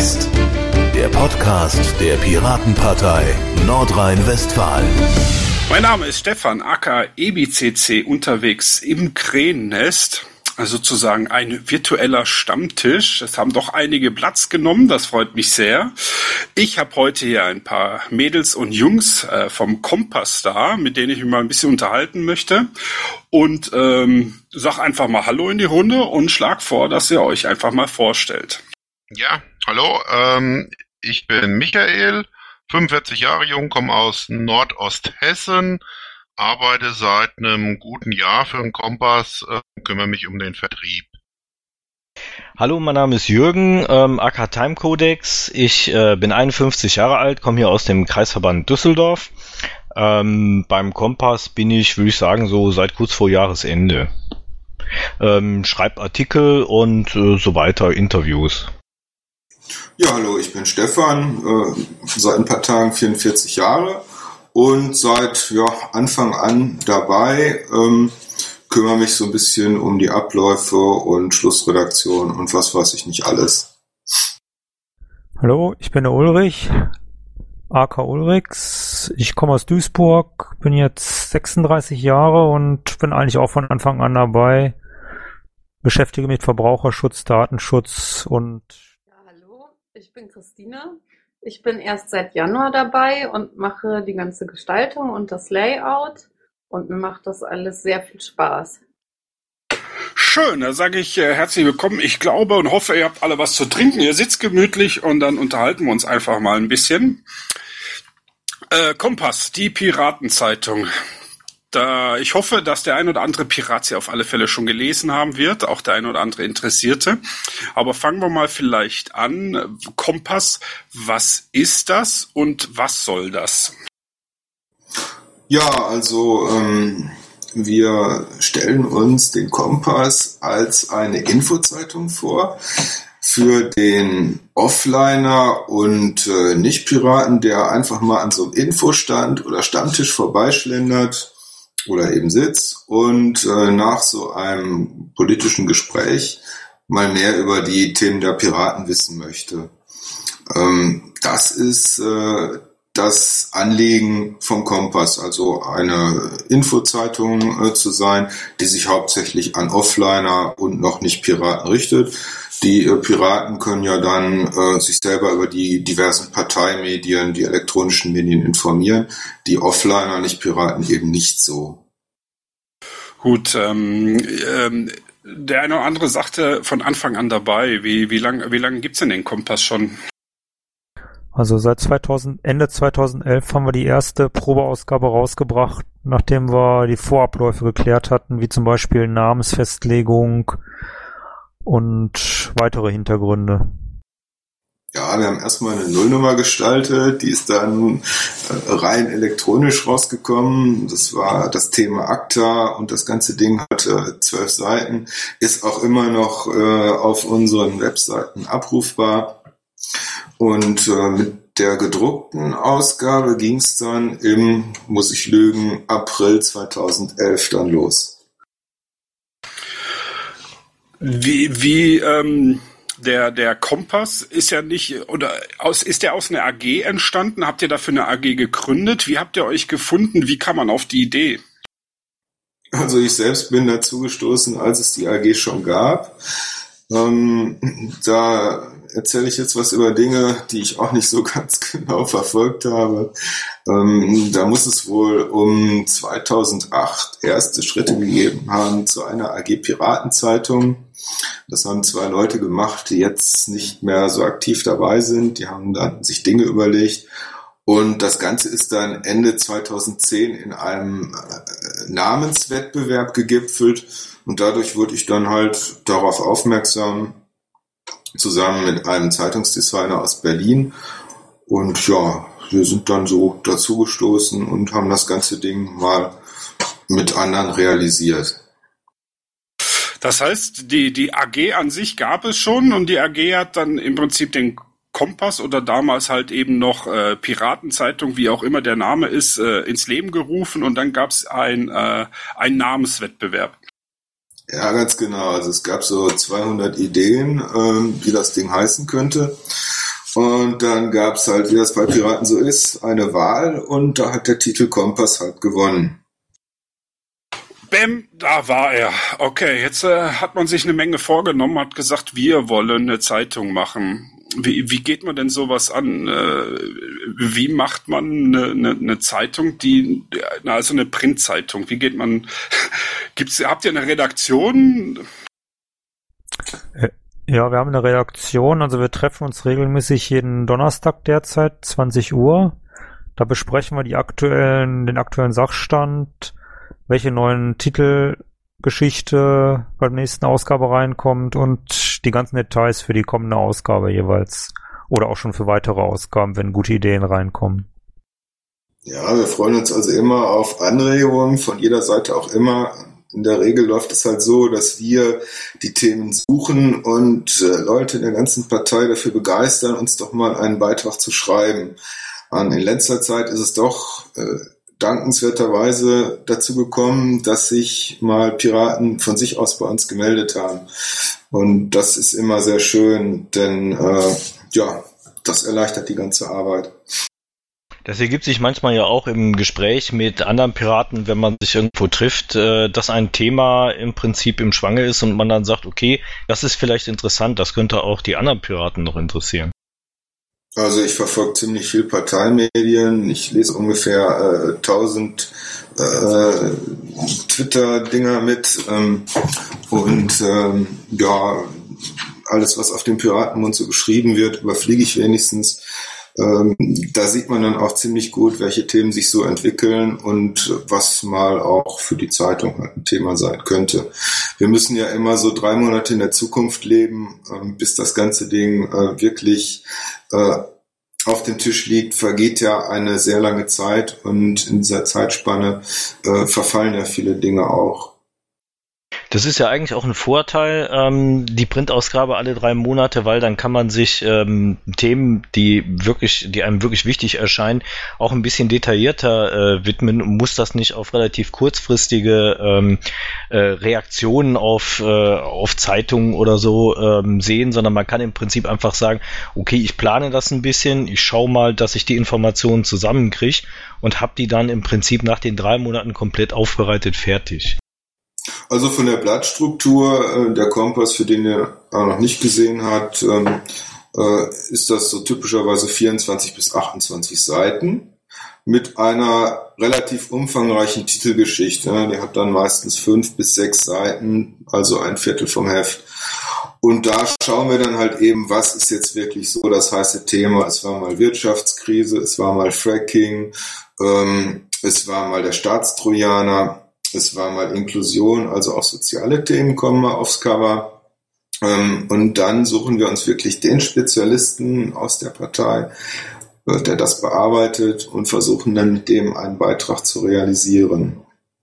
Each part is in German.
West, der Podcast der Piratenpartei Nordrhein-Westfalen. Mein Name ist Stefan, aka EBCC, unterwegs im Krähennest. Also sozusagen ein virtueller Stammtisch. Es haben doch einige Platz genommen, das freut mich sehr. Ich habe heute hier ein paar Mädels und Jungs vom Kompass da, mit denen ich mich mal ein bisschen unterhalten möchte. Und sag einfach mal Hallo in die Runde und schlag vor, dass ihr euch einfach mal vorstellt. Ja, hallo, ich bin Michael, 45 Jahre jung, komme aus Nordosthessen, arbeite seit einem guten Jahr für den Kompass, kümmere mich um den Vertrieb. Hallo, mein Name ist Jürgen, aka Time Codex. Ich bin 51 Jahre alt, komme hier aus dem Kreisverband Düsseldorf. Beim Kompass bin ich, würde ich sagen, so seit kurz vor Jahresende. Schreib Artikel und so weiter, Interviews. Ja, hallo, ich bin Stefan, seit ein paar Tagen 44 Jahre und seit Anfang an dabei, kümmere mich so ein bisschen um die Abläufe und Schlussredaktion und was weiß ich nicht alles. Hallo, ich bin der Ulrich, aka Ulrix. Ich komme aus Duisburg, bin jetzt 36 Jahre und bin eigentlich auch von Anfang an dabei. Beschäftige mich mit Verbraucherschutz, Datenschutz und... Ja, hallo, ich bin Christine. Ich bin erst seit Januar dabei und mache die ganze Gestaltung und das Layout. Und mir macht das alles sehr viel Spaß. Schön, da sage ich herzlich willkommen. Ich glaube und hoffe, ihr habt alle was zu trinken. Ihr sitzt gemütlich und dann unterhalten wir uns einfach mal ein bisschen. Kompass, die Piratenzeitung. Ich hoffe, dass der ein oder andere Pirat sie auf alle Fälle schon gelesen haben wird, auch der ein oder andere Interessierte. Aber fangen wir mal vielleicht an. Kompass, was ist das und was soll das? Ja, also wir stellen uns den Kompass als eine Infozeitung vor für den Offliner und Nicht-Piraten, der einfach mal an so einem Infostand oder Stammtisch vorbeischlendert oder eben sitzt und nach so einem politischen Gespräch mal mehr über die Themen der Piraten wissen möchte. Das ist das Anliegen vom Kompass, also eine Infozeitung zu sein, die sich hauptsächlich an Offliner und noch nicht Piraten richtet. Die Piraten können ja dann sich selber über die diversen Parteimedien, die elektronischen Medien informieren, die Offliner, nicht Piraten eben nicht so. Gut, der eine oder andere sagte von Anfang an dabei. Wie lang gibt's denn den Kompass schon? Also seit Ende 2011 haben wir die erste Probeausgabe rausgebracht, nachdem wir die Vorabläufe geklärt hatten, wie zum Beispiel Namensfestlegung und weitere Hintergründe. Ja, wir haben erstmal eine Nullnummer gestaltet, die ist dann rein elektronisch rausgekommen. Das war das Thema ACTA und das ganze Ding hatte 12 Seiten, ist auch immer noch auf unseren Webseiten abrufbar. Und mit der gedruckten Ausgabe ging es dann im, muss ich lügen, April 2011 dann los. Der Kompass ist ja nicht, ist der aus einer AG entstanden? Habt ihr dafür eine AG gegründet? Wie habt ihr euch gefunden? Wie kam man auf die Idee? Also ich selbst bin dazu gestoßen, als es die AG schon gab. Da erzähle ich jetzt was über Dinge, die ich auch nicht so ganz genau verfolgt habe. Da muss es wohl um 2008 erste Schritte gegeben haben zu einer AG Piratenzeitung. Das haben 2 Leute gemacht, die jetzt nicht mehr so aktiv dabei sind. Die haben dann sich Dinge überlegt. Und das Ganze ist dann Ende 2010 in einem Namenswettbewerb gegipfelt. Und dadurch wurde ich dann halt darauf aufmerksam, zusammen mit einem Zeitungsdesigner aus Berlin. Und ja, wir sind dann so dazugestoßen und haben das ganze Ding mal mit anderen realisiert. Das heißt, die AG an sich gab es schon und die AG hat dann im Prinzip den Kompass oder damals halt eben noch Piratenzeitung, wie auch immer der Name ist, ins Leben gerufen und dann gab es ein Namenswettbewerb. Ja, ganz genau. Also es gab so 200 Ideen, wie das Ding heißen könnte. Und dann gab es halt, wie das bei Piraten so ist, eine Wahl und da hat der Titel Kompass halt gewonnen. Bäm, da war er. Okay, jetzt hat man sich eine Menge vorgenommen, hat gesagt, wir wollen eine Zeitung machen. Wie geht man denn sowas an? Wie macht man eine Zeitung, also eine Printzeitung? Wie geht man? Habt ihr eine Redaktion? Ja, wir haben eine Redaktion, also wir treffen uns regelmäßig jeden Donnerstag derzeit, 20 Uhr. Da besprechen wir den aktuellen Sachstand, welche neuen Titelgeschichte bei der nächsten Ausgabe reinkommt und die ganzen Details für die kommende Ausgabe jeweils. Oder auch schon für weitere Ausgaben, wenn gute Ideen reinkommen. Ja, wir freuen uns also immer auf Anregungen, von jeder Seite auch immer. In der Regel läuft es halt so, dass wir die Themen suchen und Leute in der ganzen Partei dafür begeistern, uns doch mal einen Beitrag zu schreiben. Und in letzter Zeit ist es doch dankenswerterweise dazu gekommen, dass sich mal Piraten von sich aus bei uns gemeldet haben. Und das ist immer sehr schön, denn das erleichtert die ganze Arbeit. Das ergibt sich manchmal ja auch im Gespräch mit anderen Piraten, wenn man sich irgendwo trifft, dass ein Thema im Prinzip im Schwange ist und man dann sagt, okay, das ist vielleicht interessant, das könnte auch die anderen Piraten noch interessieren. Also ich verfolge ziemlich viel Parteimedien, ich lese ungefähr 1000 Twitter-Dinger mit und alles, was auf dem Piratenmund so geschrieben wird, überfliege ich wenigstens. Da sieht man dann auch ziemlich gut, welche Themen sich so entwickeln und was mal auch für die Zeitung halt ein Thema sein könnte. Wir müssen ja immer so 3 Monate in der Zukunft leben, bis das ganze Ding wirklich auf dem Tisch liegt, vergeht ja eine sehr lange Zeit und in dieser Zeitspanne verfallen ja viele Dinge auch. Das ist ja eigentlich auch ein Vorteil, die Printausgabe alle 3 Monate, weil dann kann man sich Themen, die einem wirklich wichtig erscheinen, auch ein bisschen detaillierter widmen und muss das nicht auf relativ kurzfristige Reaktionen auf Zeitungen oder so sehen, sondern man kann im Prinzip einfach sagen, okay, ich plane das ein bisschen, ich schaue mal, dass ich die Informationen zusammenkriege und habe die dann im Prinzip nach den 3 Monaten komplett aufbereitet fertig. Also von der Blattstruktur, der Kompass, für den ihr noch nicht gesehen habt, ist das so typischerweise 24 bis 28 Seiten mit einer relativ umfangreichen Titelgeschichte. Die hat dann meistens 5 bis 6 Seiten, also ein Viertel vom Heft. Und da schauen wir dann halt eben, was ist jetzt wirklich so das heiße Thema. Es war mal Wirtschaftskrise, es war mal Fracking, es war mal der Staatstrojaner. Es war mal Inklusion, also auch soziale Themen kommen mal aufs Cover. Und dann suchen wir uns wirklich den Spezialisten aus der Partei, der das bearbeitet und versuchen dann mit dem einen Beitrag zu realisieren.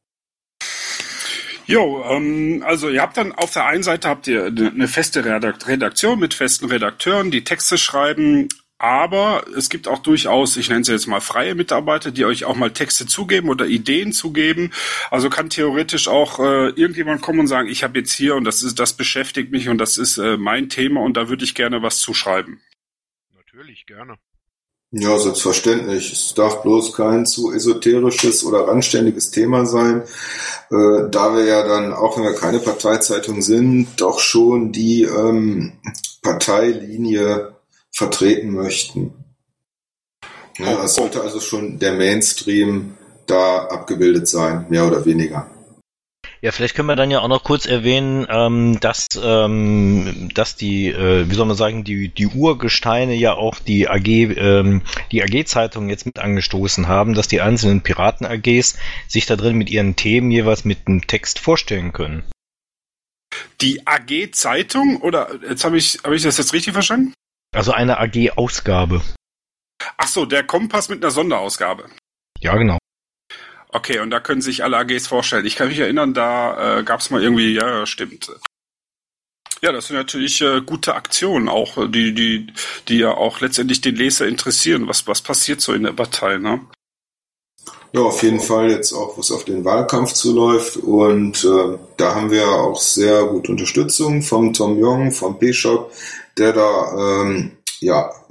Jo, also ihr habt dann auf der einen Seite eine feste Redaktion mit festen Redakteuren, die Texte schreiben. Aber es gibt auch durchaus, ich nenne sie jetzt mal freie Mitarbeiter, die euch auch mal Texte zugeben oder Ideen zugeben. Also kann theoretisch auch irgendjemand kommen und sagen, ich habe jetzt hier und das beschäftigt mich und das ist mein Thema und da würde ich gerne was zuschreiben. Natürlich, gerne. Ja, selbstverständlich. Es darf bloß kein zu esoterisches oder randständiges Thema sein, da wir ja dann, auch wenn wir keine Parteizeitung sind, doch schon die Parteilinie vertreten möchten. Ja, es sollte also schon der Mainstream da abgebildet sein, mehr oder weniger. Ja, vielleicht können wir dann ja auch noch kurz erwähnen, dass die, wie soll man sagen, die Urgesteine ja auch die AG-Zeitung jetzt mit angestoßen haben, dass die einzelnen Piraten-AGs sich da drin mit ihren Themen jeweils mit einem Text vorstellen können. Die AG-Zeitung? Oder jetzt habe ich das jetzt richtig verstanden? Also eine AG-Ausgabe. Ach so, der Kompass mit einer Sonderausgabe. Ja, genau. Okay, und da können sich alle AGs vorstellen. Ich kann mich erinnern, da gab es mal irgendwie, ja, stimmt. Ja, das sind natürlich gute Aktionen auch, die ja auch letztendlich den Leser interessieren. Was passiert so in der Partei, ne? Ja, auf jeden Fall jetzt auch, wo es auf den Wahlkampf zuläuft. Und da haben wir auch sehr gute Unterstützung vom Tom Jong, vom P-Shop, der da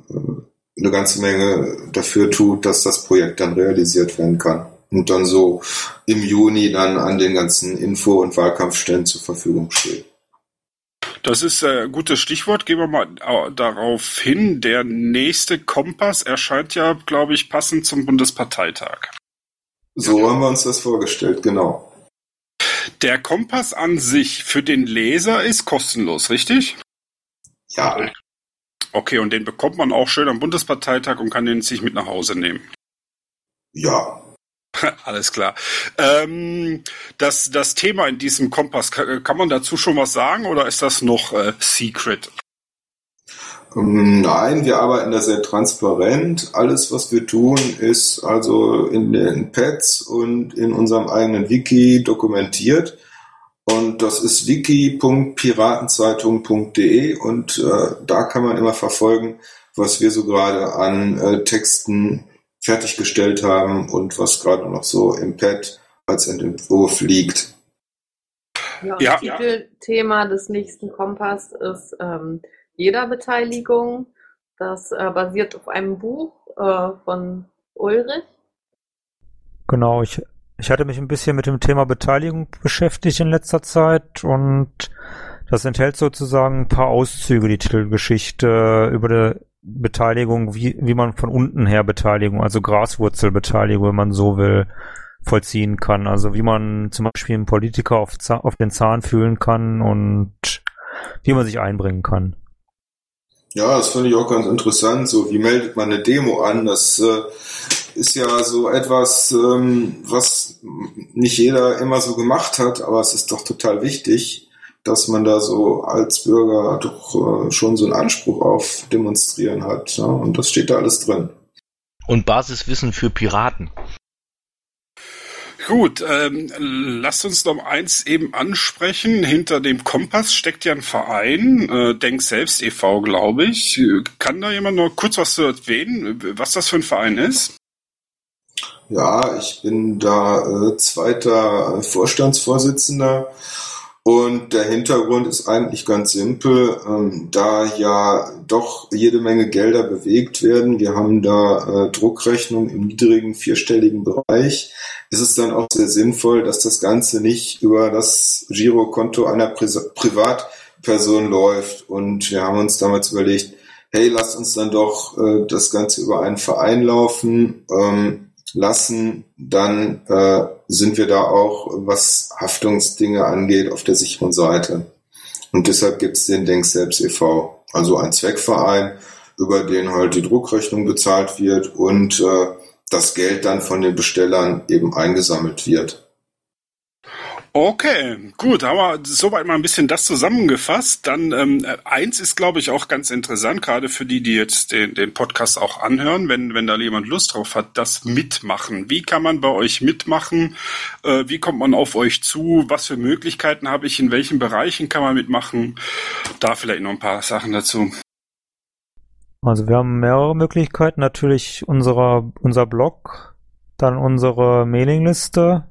eine ganze Menge dafür tut, dass das Projekt dann realisiert werden kann und dann so im Juni dann an den ganzen Info- und Wahlkampfstellen zur Verfügung steht. Das ist ein gutes Stichwort. Gehen wir mal darauf hin. Der nächste Kompass erscheint ja, glaube ich, passend zum Bundesparteitag. So haben wir uns das vorgestellt, genau. Der Kompass an sich für den Leser ist kostenlos, richtig? Ja. Okay, und den bekommt man auch schön am Bundesparteitag und kann den sich mit nach Hause nehmen. Ja. Alles klar. Das Thema in diesem Kompass, kann man dazu schon was sagen oder ist das noch Secret? Nein, wir arbeiten da sehr transparent. Alles, was wir tun, ist also in den Pads und in unserem eigenen Wiki dokumentiert. Und das ist wiki.piratenzeitung.de und da kann man immer verfolgen, was wir so gerade an Texten fertiggestellt haben und was gerade noch so im Pad als Entwurf liegt. Ja, Titelthema des nächsten Kompass ist jeder Beteiligung. Das basiert auf einem Buch von Ulrich. Genau, ich hatte mich ein bisschen mit dem Thema Beteiligung beschäftigt in letzter Zeit und das enthält sozusagen ein paar Auszüge, die Titelgeschichte über die Beteiligung, wie man von unten her Beteiligung, also Graswurzelbeteiligung, wenn man so will, vollziehen kann. Also wie man zum Beispiel einen Politiker auf den Zahn fühlen kann und wie man sich einbringen kann. Ja, das finde ich auch ganz interessant. So, wie meldet man eine Demo an? Das ist ja so etwas, was nicht jeder immer so gemacht hat, aber es ist doch total wichtig, dass man da so als Bürger doch schon so einen Anspruch auf Demonstrieren hat. Ja? Und das steht da alles drin. Und Basiswissen für Piraten. Gut, lasst uns noch eins eben ansprechen. Hinter dem Kompass steckt ja ein Verein, Denk selbst e.V., glaube ich. Kann da jemand noch kurz was zu erwähnen, was das für ein Verein ist? Ja, ich bin da zweiter Vorstandsvorsitzender. Und der Hintergrund ist eigentlich ganz simpel, da ja doch jede Menge Gelder bewegt werden. Wir haben da Druckrechnungen im niedrigen vierstelligen Bereich. Ist es dann auch sehr sinnvoll, dass das Ganze nicht über das Girokonto einer Privatperson läuft. Und wir haben uns damals überlegt, hey, lasst uns dann doch das Ganze über einen Verein laufen lassen, dann sind wir da auch, was Haftungsdinge angeht, auf der sicheren Seite. Und deshalb gibt es den Denk selbst e.V., also ein Zweckverein, über den halt die Druckrechnung bezahlt wird und das Geld dann von den Bestellern eben eingesammelt wird. Okay, gut, haben wir soweit mal ein bisschen das zusammengefasst. Dann eins ist, glaube ich, auch ganz interessant, gerade für die jetzt den Podcast auch anhören, wenn da jemand Lust drauf hat, das mitmachen. Wie kann man bei euch mitmachen? Wie kommt man auf euch zu? Was für Möglichkeiten habe ich? In welchen Bereichen kann man mitmachen? Da vielleicht noch ein paar Sachen dazu. Also wir haben mehrere Möglichkeiten. Natürlich unser Blog, dann unsere Mailingliste.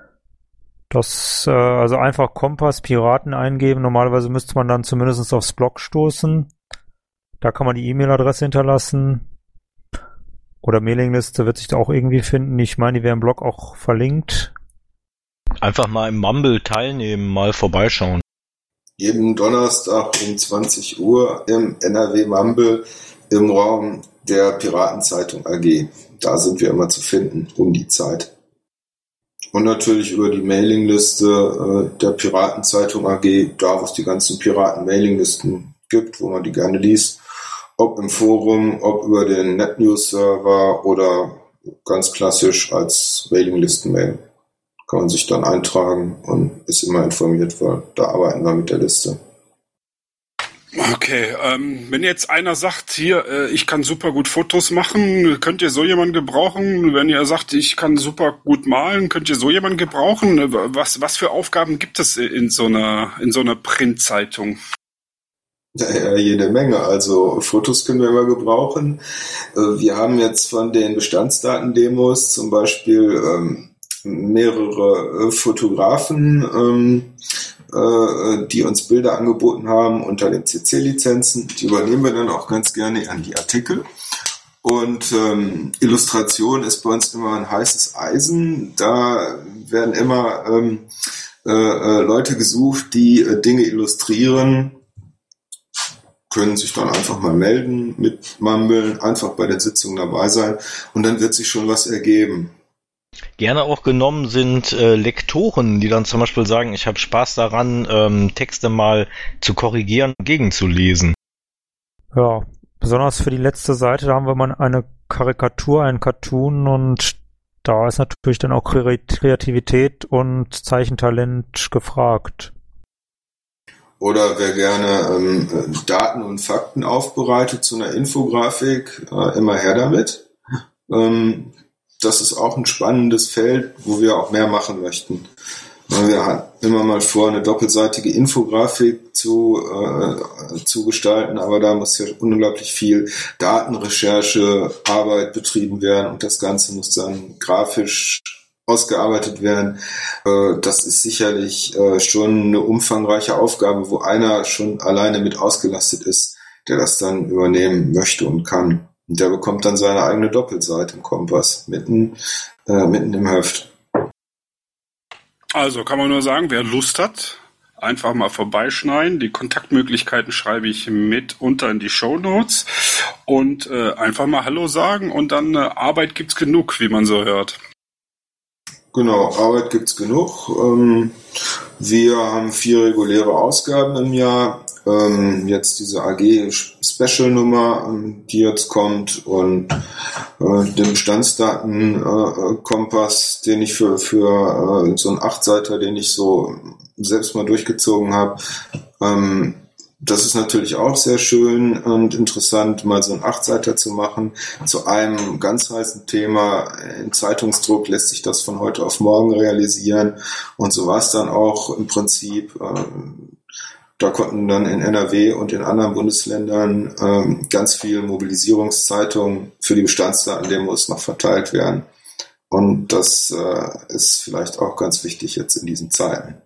Also einfach Kompass Piraten eingeben. Normalerweise müsste man dann zumindest aufs Blog stoßen. Da kann man die E-Mail-Adresse hinterlassen. Oder Mailingliste wird sich da auch irgendwie finden. Ich meine, die wäre im Blog auch verlinkt. Einfach mal im Mumble teilnehmen, mal vorbeischauen. Jeden Donnerstag um 20 Uhr im NRW Mumble im Raum der Piratenzeitung AG. Da sind wir immer zu finden um die Zeit. Und natürlich über die Mailingliste der Piratenzeitung AG, da wo es die ganzen Piraten-Mailinglisten gibt, wo man die gerne liest. Ob im Forum, ob über den NetNews-Server oder ganz klassisch als Mailinglisten-Mail. Kann man sich dann eintragen und ist immer informiert, weil da arbeiten wir mit der Liste. Okay, wenn jetzt einer sagt, hier, ich kann super gut Fotos machen, könnt ihr so jemanden gebrauchen? Wenn ihr sagt, ich kann super gut malen, könnt ihr so jemanden gebrauchen? Was für Aufgaben gibt es in so einer Printzeitung? Ja, jede Menge. Also Fotos können wir immer gebrauchen. Wir haben jetzt von den Bestandsdatendemos zum Beispiel mehrere Fotografen die uns Bilder angeboten haben unter den CC-Lizenzen. Die übernehmen wir dann auch ganz gerne an die Artikel. Und Illustration ist bei uns immer ein heißes Eisen. Da werden immer Leute gesucht, die Dinge illustrieren, können sich dann einfach mal melden, mit Mammeln, einfach bei den Sitzungen dabei sein und dann wird sich schon was ergeben. Gerne auch genommen sind Lektoren, die dann zum Beispiel sagen, ich habe Spaß daran, Texte mal zu korrigieren und gegenzulesen. Ja, besonders für die letzte Seite, da haben wir mal eine Karikatur, einen Cartoon und da ist natürlich dann auch Kreativität und Zeichentalent gefragt. Oder wer gerne Daten und Fakten aufbereitet zu einer Infografik, immer her damit. Das ist auch ein spannendes Feld, wo wir auch mehr machen möchten. Wir hatten immer mal vor, eine doppelseitige Infografik zu gestalten, aber da muss ja unglaublich viel Datenrecherche, Arbeit betrieben werden und das Ganze muss dann grafisch ausgearbeitet werden. Das ist sicherlich schon eine umfangreiche Aufgabe, wo einer schon alleine mit ausgelastet ist, der das dann übernehmen möchte und kann. Und der bekommt dann seine eigene Doppelseite im Kompass, mitten im Heft. Also kann man nur sagen, wer Lust hat, einfach mal vorbeischneiden. Die Kontaktmöglichkeiten schreibe ich mit unter in die Shownotes und einfach mal Hallo sagen und dann Arbeit gibt's genug, wie man so hört. Genau, Arbeit gibt's genug. Wir haben 4 reguläre Ausgaben im Jahr. Jetzt diese AG-Special-Nummer, die jetzt kommt und den Bestandsdaten-Kompass, den ich für so einen 8-Seiter, den ich so selbst mal durchgezogen habe. Das ist natürlich auch sehr schön und interessant, mal so einen 8-Seiter zu machen. Zu einem ganz heißen Thema im Zeitungsdruck lässt sich das von heute auf morgen realisieren. Und so war es dann auch im Prinzip. Da konnten dann in NRW und in anderen Bundesländern ganz viele Mobilisierungszeitungen für die Bestandsdatendemos noch verteilt werden. Und das ist vielleicht auch ganz wichtig jetzt in diesen Zeiten.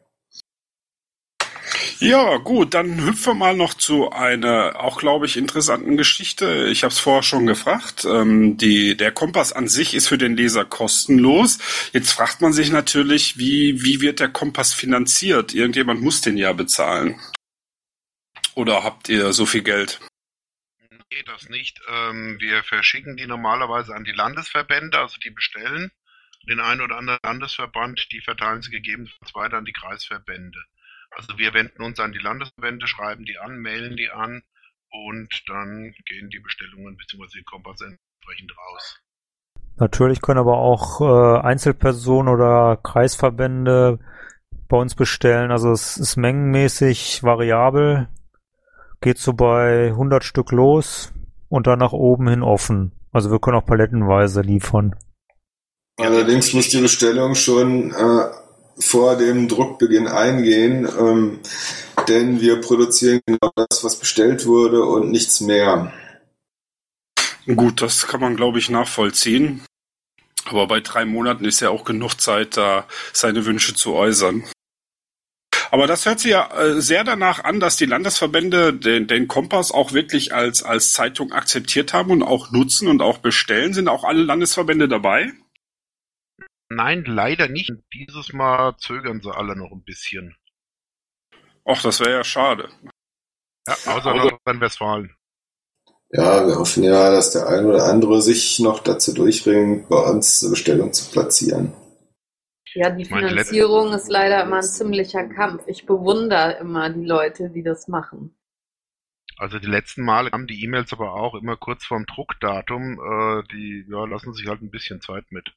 Ja, gut, dann hüpfen wir mal noch zu einer auch, glaube ich, interessanten Geschichte. Ich habe es vorher schon gefragt. Der Kompass an sich ist für den Leser kostenlos. Jetzt fragt man sich natürlich, wie wird der Kompass finanziert? Irgendjemand muss den ja bezahlen. Oder habt ihr so viel Geld? Nee, das nicht. Wir verschicken die normalerweise an die Landesverbände, also die bestellen den einen oder anderen Landesverband, die verteilen sie gegebenenfalls weiter an die Kreisverbände. Also wir wenden uns an die Landesverbände, schreiben die an, mailen die an und dann gehen die Bestellungen bzw. die Kompass entsprechend raus. Natürlich können aber auch Einzelpersonen oder Kreisverbände bei uns bestellen. Also es ist mengenmäßig variabel. Geht so bei 100 Stück los und dann nach oben hin offen. Also wir können auch palettenweise liefern. Allerdings muss die Bestellung schon vor dem Druckbeginn eingehen, denn wir produzieren genau das, was bestellt wurde und nichts mehr. Gut, das kann man, glaube ich, nachvollziehen. Aber bei 3 Monaten ist ja auch genug Zeit, da seine Wünsche zu äußern. Aber das hört sich ja sehr danach an, dass die Landesverbände den Kompass auch wirklich als Zeitung akzeptiert haben und auch nutzen und auch bestellen. Sind auch alle Landesverbände dabei? Nein, leider nicht. Dieses Mal zögern sie alle noch ein bisschen. Ach, das wäre ja schade. Ja, außer Nordrhein-Westfalen. Ja, wir hoffen ja, dass der ein oder andere sich noch dazu durchringt, bei uns eine Bestellung zu platzieren. Ja, die Finanzierung ist leider immer ein ziemlicher Kampf. Ich bewundere immer die Leute, die das machen. Also die letzten Male kamen die E-Mails aber auch immer kurz vorm Druckdatum. Die lassen sich halt ein bisschen Zeit mit.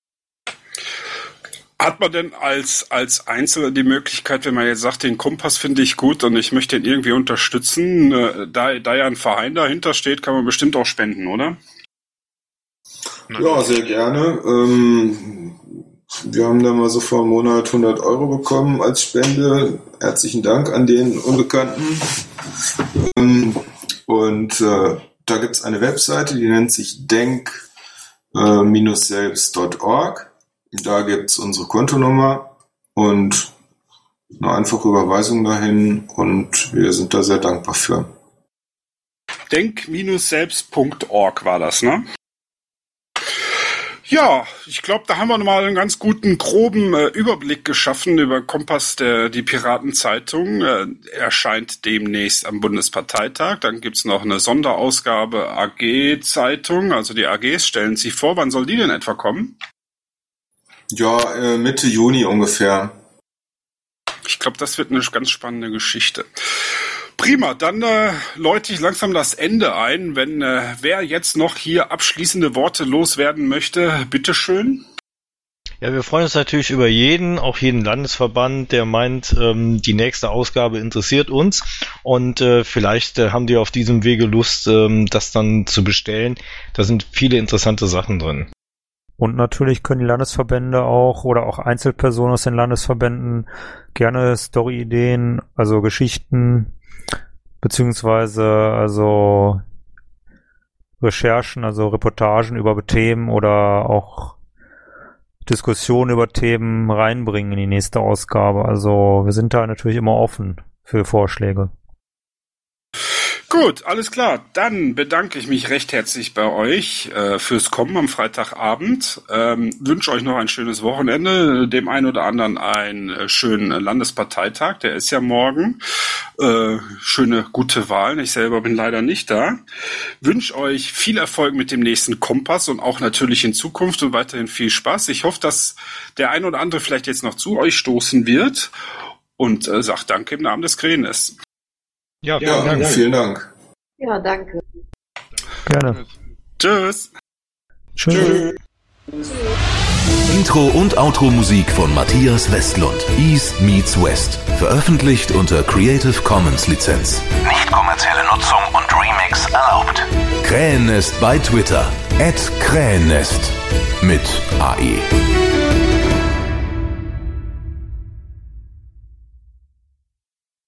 Hat man denn als Einzelner die Möglichkeit, wenn man jetzt sagt, den Kompass finde ich gut und ich möchte ihn irgendwie unterstützen, da ja ein Verein dahinter steht, kann man bestimmt auch spenden, oder? Ja, sehr gerne. Wir haben da mal so vor einem Monat 100 € bekommen als Spende. Herzlichen Dank an den Unbekannten. Und da gibt's eine Webseite, die nennt sich denk-selbst.org. Da gibt's unsere Kontonummer und Eine einfache Überweisung dahin und wir sind da sehr dankbar für. Denk-selbst.org war das, ne? Ja, ich glaube, da haben wir mal einen ganz guten, groben Überblick geschaffen über Kompass, die Piratenzeitung. Erscheint demnächst am Bundesparteitag. Dann gibt's noch eine Sonderausgabe AG-Zeitung. Also die AGs stellen sich vor. Wann soll die denn etwa kommen? Ja, Mitte Juni ungefähr. Ich glaube, das wird eine ganz spannende Geschichte. Prima, dann läute ich langsam das Ende ein. Wenn wer jetzt noch hier abschließende Worte loswerden möchte, bitteschön. Ja, wir freuen uns natürlich über auch jeden Landesverband, der meint, die nächste Ausgabe interessiert uns und vielleicht haben die auf diesem Wege Lust, das dann zu bestellen. Da sind viele interessante Sachen drin. Und natürlich können die Landesverbände auch oder auch Einzelpersonen aus den Landesverbänden gerne Story-Ideen, also Geschichten, beziehungsweise also Recherchen, also Reportagen über Themen oder auch Diskussionen über Themen reinbringen in die nächste Ausgabe. Also wir sind da natürlich immer offen für Vorschläge. Gut, alles klar. Dann bedanke ich mich recht herzlich bei euch fürs Kommen am Freitagabend. Wünsche euch noch ein schönes Wochenende, dem einen oder anderen einen schönen Landesparteitag, der ist ja morgen. Schöne, gute Wahlen. Ich selber bin leider nicht da. Wünsche euch viel Erfolg mit dem nächsten Kompass und auch natürlich in Zukunft und weiterhin viel Spaß. Ich hoffe, dass der ein oder andere vielleicht jetzt noch zu euch stoßen wird und sagt Danke im Namen des Krähennests. Ja, vielen Dank. Ja, danke. Gerne. Tschüss. Tschüss. Intro- und Outro-Musik von Matthias Westlund. East meets West. Veröffentlicht unter Creative Commons Lizenz. Nicht kommerzielle Nutzung und Remix erlaubt. Krähennest bei Twitter. @Krähennest. Mit AE.